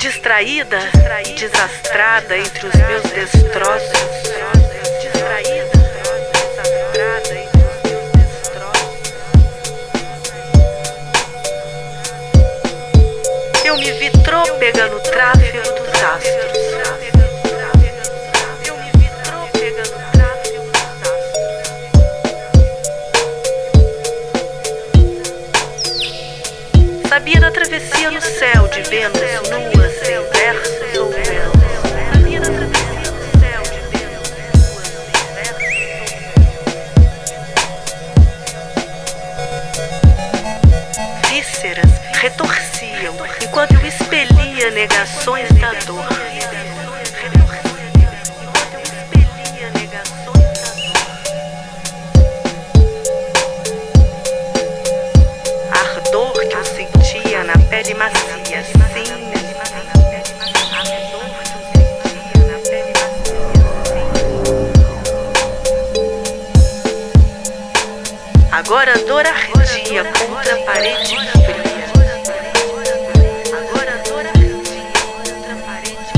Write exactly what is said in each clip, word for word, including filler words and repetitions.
Distraída e desastrada entre os meus destroços. Distraída, desastrada entre os meus destroços. Eu me vi trôpega no tráfego dos astros. Eu me vi trôpega no tráfego dos astros. Sabia da travessia no céu de Vênus nua, sem versos ou velas. Sabia da travessia no céu de Vênus nua, sem versos ou velas. Vísceras retorciam enquanto eu expelia negações da dor. Ardor que eu sentia na pele macia, sim. Agora a dor ardia contra a parede fria. Agora a dor ardia contra a parede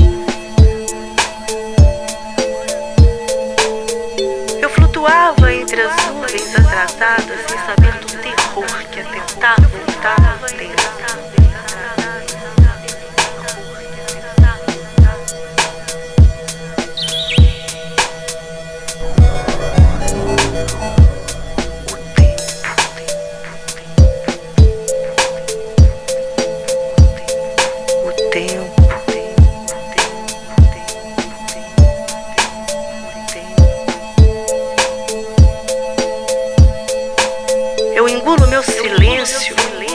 fria. Eu flutuava entre as nuvens atrasadas sem saber do terror que atentava voltava a ter. Eu engulo meu silêncio.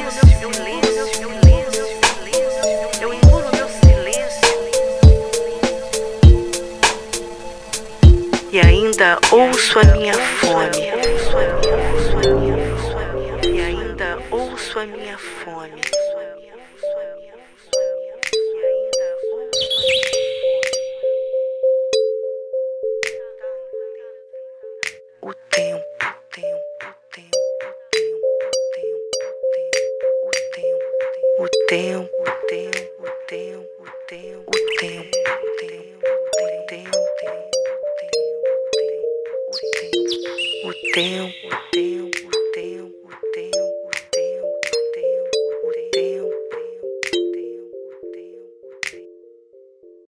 Eu engulo meu silêncio. E ainda ouço a minha fome. E ainda ouço a minha fome. O tempo, tempo, tempo, tempo, tempo, o tempo, tempo, tempo, o tempo, tempo, tempo, tempo, tempo, o tempo,